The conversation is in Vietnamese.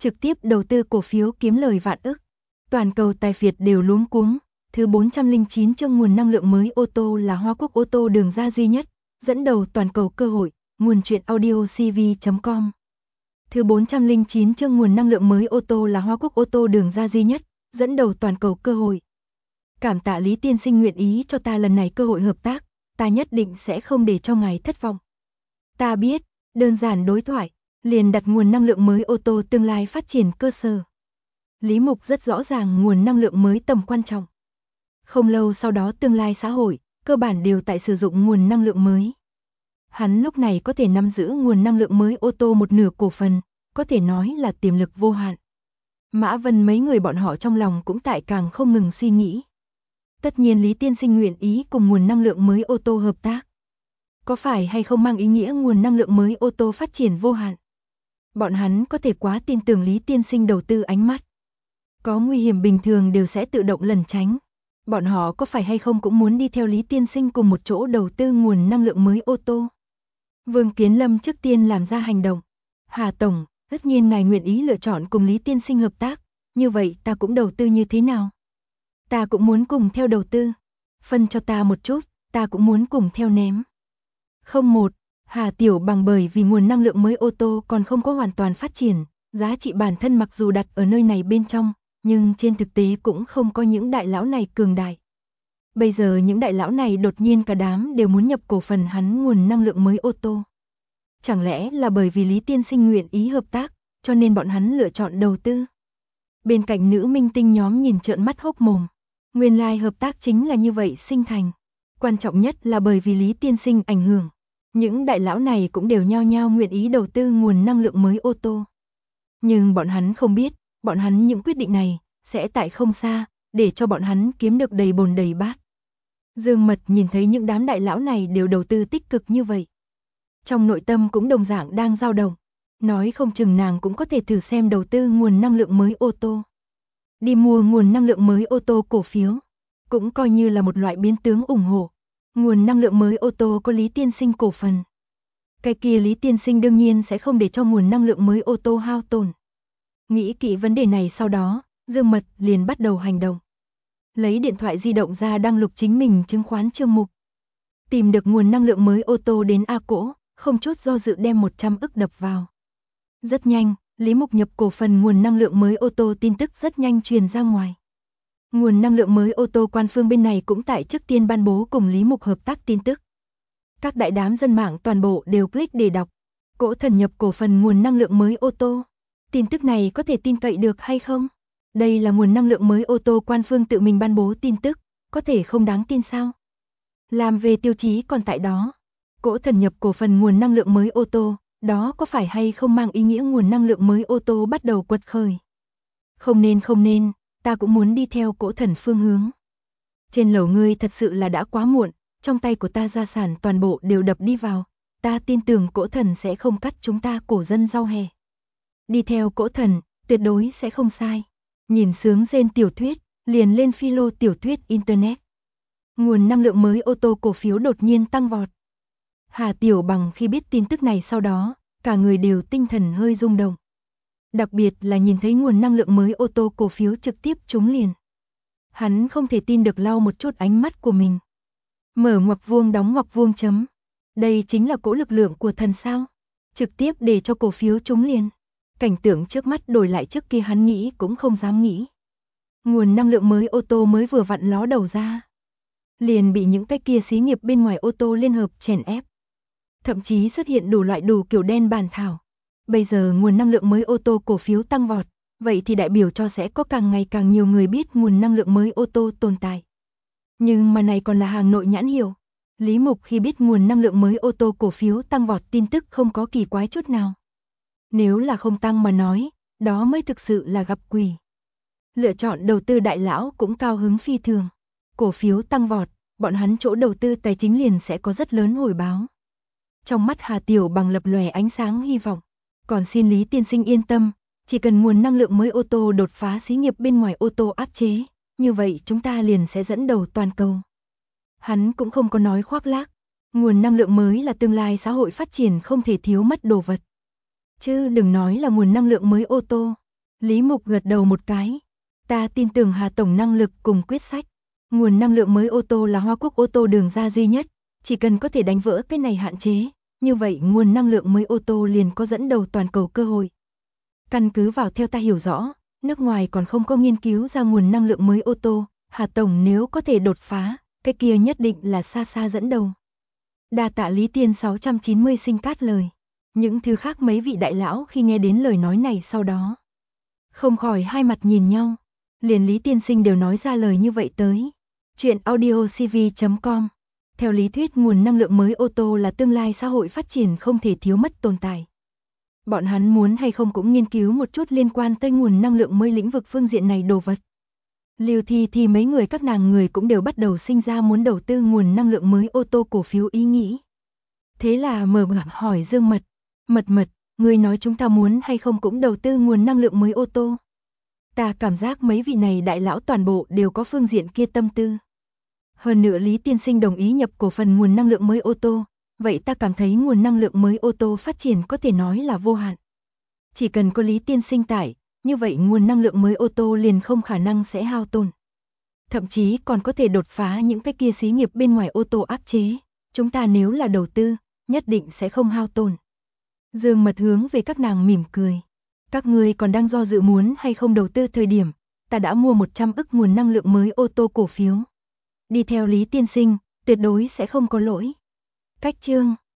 trực tiếp đầu tư cổ phiếu kiếm lời vạn ức. Toàn cầu tài phiệt đều luống cuống. Thứ 409 chương nguồn năng lượng mới ô tô là Hoa Quốc ô tô đường ra duy nhất, dẫn đầu toàn cầu cơ hội, nguồn truyện audio cv.com. Thứ 409 chương nguồn năng lượng mới ô tô là Hoa Quốc ô tô đường ra duy nhất, dẫn đầu toàn cầu cơ hội. Cảm tạ Lý tiên sinh nguyện ý cho ta lần này cơ hội hợp tác, ta nhất định sẽ không để cho ngài thất vọng. Ta biết, đơn giản đối thoại, liền đặt nguồn năng lượng mới ô tô tương lai phát triển cơ sở. Lý Mục rất rõ ràng nguồn năng lượng mới tầm quan trọng. Không lâu sau đó tương lai xã hội, cơ bản đều tại sử dụng nguồn năng lượng mới. Hắn lúc này có thể nắm giữ nguồn năng lượng mới ô tô một nửa cổ phần, có thể nói là tiềm lực vô hạn. Mã Vân mấy người bọn họ trong lòng cũng tại càng không ngừng suy nghĩ. Tất nhiên Lý tiên sinh nguyện ý cùng nguồn năng lượng mới ô tô hợp tác. Có phải hay không mang ý nghĩa nguồn năng lượng mới ô tô phát triển vô hạn? Bọn hắn có thể quá tin tưởng Lý tiên sinh đầu tư ánh mắt. Có nguy hiểm bình thường đều sẽ tự động lẩn tránh. Bọn họ có phải hay không cũng muốn đi theo Lý tiên sinh cùng một chỗ đầu tư nguồn năng lượng mới ô tô? Vương Kiến Lâm trước tiên làm ra hành động. Hà Tổng, tất nhiên ngài nguyện ý lựa chọn cùng Lý tiên sinh hợp tác, như vậy ta cũng đầu tư như thế nào? Ta cũng muốn cùng theo đầu tư. Phân cho ta một chút, ta cũng muốn cùng theo ném. Không một, Hà Tiểu Bằng bởi vì nguồn năng lượng mới ô tô còn không có hoàn toàn phát triển, giá trị bản thân mặc dù đặt ở nơi này bên trong, nhưng trên thực tế cũng không có những đại lão này cường đại. Bây giờ những đại lão này đột nhiên cả đám đều muốn nhập cổ phần hắn nguồn năng lượng mới ô tô. Chẳng lẽ là bởi vì Lý tiên sinh nguyện ý hợp tác, cho nên bọn hắn lựa chọn đầu tư? Bên cạnh nữ minh tinh nhóm nhìn trợn mắt hốc mồm. Nguyên lai hợp tác chính là như vậy sinh thành. Quan trọng nhất là bởi vì Lý tiên sinh ảnh hưởng. Những đại lão này cũng đều nhao nhao nguyện ý đầu tư nguồn năng lượng mới ô tô. Nhưng bọn hắn không biết, bọn hắn những quyết định này sẽ tại không xa, để cho bọn hắn kiếm được đầy bồn đầy bát. Dương Mật nhìn thấy những đám đại lão này đều đầu tư tích cực như vậy. Trong nội tâm cũng đồng dạng đang dao động. Nói không chừng nàng cũng có thể thử xem đầu tư nguồn năng lượng mới ô tô. Đi mua nguồn năng lượng mới ô tô cổ phiếu, cũng coi như là một loại biến tướng ủng hộ. Nguồn năng lượng mới ô tô có Lý tiên sinh cổ phần. Cái kia Lý tiên sinh đương nhiên sẽ không để cho nguồn năng lượng mới ô tô hao tổn. Nghĩ kỹ vấn đề này sau đó, Dương Mật liền bắt đầu hành động. Lấy điện thoại di động ra đăng lục chính mình chứng khoán chương mục. Tìm được nguồn năng lượng mới ô tô đến A Cỗ, không chút do dự đem 100 ức đập vào. Rất nhanh, Lý Mục nhập cổ phần nguồn năng lượng mới ô tô tin tức rất nhanh truyền ra ngoài. Nguồn năng lượng mới ô tô quan phương bên này cũng tại trước tiên ban bố cùng Lý Mục hợp tác tin tức. Các đại đám dân mạng toàn bộ đều click để đọc. Cỗ Thần nhập cổ phần nguồn năng lượng mới ô tô. Tin tức này có thể tin cậy được hay không? Đây là nguồn năng lượng mới ô tô quan phương tự mình ban bố tin tức, có thể không đáng tin sao? Làm về tiêu chí còn tại đó. Cỗ Thần nhập cổ phần nguồn năng lượng mới ô tô, đó có phải hay không mang ý nghĩa nguồn năng lượng mới ô tô bắt đầu quật khởi? Không nên, ta cũng muốn đi theo Cỗ Thần phương hướng. Trên lầu ngươi thật sự là đã quá muộn, trong tay của ta gia sản toàn bộ đều đập đi vào, ta tin tưởng Cỗ Thần sẽ không cắt chúng ta cổ dân rau hè. Đi theo Cỗ Thần, tuyệt đối sẽ không sai. Nhìn sướng rên tiểu thuyết, liền lên philo tiểu thuyết internet. Nguồn năng lượng mới ô tô cổ phiếu đột nhiên tăng vọt. Hà Tiểu Bằng khi biết tin tức này sau đó, cả người đều tinh thần hơi rung động. Đặc biệt là nhìn thấy nguồn năng lượng mới ô tô cổ phiếu trực tiếp trúng liền. Hắn không thể tin được lau một chút ánh mắt của mình. Mở ngoặc vuông đóng ngoặc vuông chấm. Đây chính là cỗ lực lượng của thần sao? Trực tiếp để cho cổ phiếu trúng liền. Cảnh tượng trước mắt đổi lại trước kia hắn nghĩ cũng không dám nghĩ. Nguồn năng lượng mới ô tô mới vừa vặn ló đầu ra. Liền bị những cái kia xí nghiệp bên ngoài ô tô liên hợp chèn ép. Thậm chí xuất hiện đủ loại đủ kiểu đen bàn thảo. Bây giờ nguồn năng lượng mới ô tô cổ phiếu tăng vọt, vậy thì đại biểu cho sẽ có càng ngày càng nhiều người biết nguồn năng lượng mới ô tô tồn tại. Nhưng mà này còn là hàng nội nhãn hiệu. Lý Mục khi biết nguồn năng lượng mới ô tô cổ phiếu tăng vọt tin tức không có kỳ quái chút nào. Nếu là không tăng mà nói, đó mới thực sự là gặp quỷ. Lựa chọn đầu tư đại lão cũng cao hứng phi thường. Cổ phiếu tăng vọt, bọn hắn chỗ đầu tư tài chính liền sẽ có rất lớn hồi báo. Trong mắt Hà Tiểu Bằng lập lòe ánh sáng hy vọng. Còn xin Lý tiên sinh yên tâm, chỉ cần nguồn năng lượng mới ô tô đột phá xí nghiệp bên ngoài ô tô áp chế, như vậy chúng ta liền sẽ dẫn đầu toàn cầu. Hắn cũng không có nói khoác lác, nguồn năng lượng mới là tương lai xã hội phát triển không thể thiếu mất đồ vật. Chứ đừng nói là nguồn năng lượng mới ô tô, Lý Mục gật đầu một cái. Ta tin tưởng Hà Tổng năng lực cùng quyết sách. Nguồn năng lượng mới ô tô là Hoa Quốc ô tô đường ra duy nhất. Chỉ cần có thể đánh vỡ cái này hạn chế, như vậy nguồn năng lượng mới ô tô liền có dẫn đầu toàn cầu cơ hội. Căn cứ vào theo ta hiểu rõ, nước ngoài còn không có nghiên cứu ra nguồn năng lượng mới ô tô, Hà Tổng nếu có thể đột phá, cái kia nhất định là xa xa dẫn đầu. Đa tạ Lý Tiên 690 sinh cát lời. Những thứ khác mấy vị đại lão khi nghe đến lời nói này sau đó, không khỏi hai mặt nhìn nhau, liền Lý Tiên Sinh đều nói ra lời như vậy tới. Chuyện audiocv.com. Theo lý thuyết nguồn năng lượng mới ô tô là tương lai xã hội phát triển không thể thiếu mất tồn tại. Bọn hắn muốn hay không cũng nghiên cứu một chút liên quan tới nguồn năng lượng mới lĩnh vực phương diện này đồ vật. Lưu thì mấy người các nàng người cũng đều bắt đầu sinh ra muốn đầu tư nguồn năng lượng mới ô tô cổ phiếu ý nghĩ. Thế là mở miệng hỏi Dương Mật, Mật, người nói chúng ta muốn hay không cũng đầu tư nguồn năng lượng mới ô tô. Ta cảm giác mấy vị này đại lão toàn bộ đều có phương diện kia tâm tư. Hơn nữa Lý Tiên Sinh đồng ý nhập cổ phần nguồn năng lượng mới ô tô, vậy ta cảm thấy nguồn năng lượng mới ô tô phát triển có thể nói là vô hạn. Chỉ cần có Lý Tiên Sinh tại, như vậy nguồn năng lượng mới ô tô liền không khả năng sẽ hao tổn. Thậm chí còn có thể đột phá những cái kia xí nghiệp bên ngoài ô tô áp chế. Chúng ta nếu là đầu tư, nhất định sẽ không hao tổn. Dương Mật hướng về các nàng mỉm cười. Các ngươi còn đang do dự muốn hay không đầu tư thời điểm, ta đã mua 100 ức nguồn năng lượng mới ô tô cổ phiếu. Đi theo Lý Tiên Sinh, tuyệt đối sẽ không có lỗi. Cách chương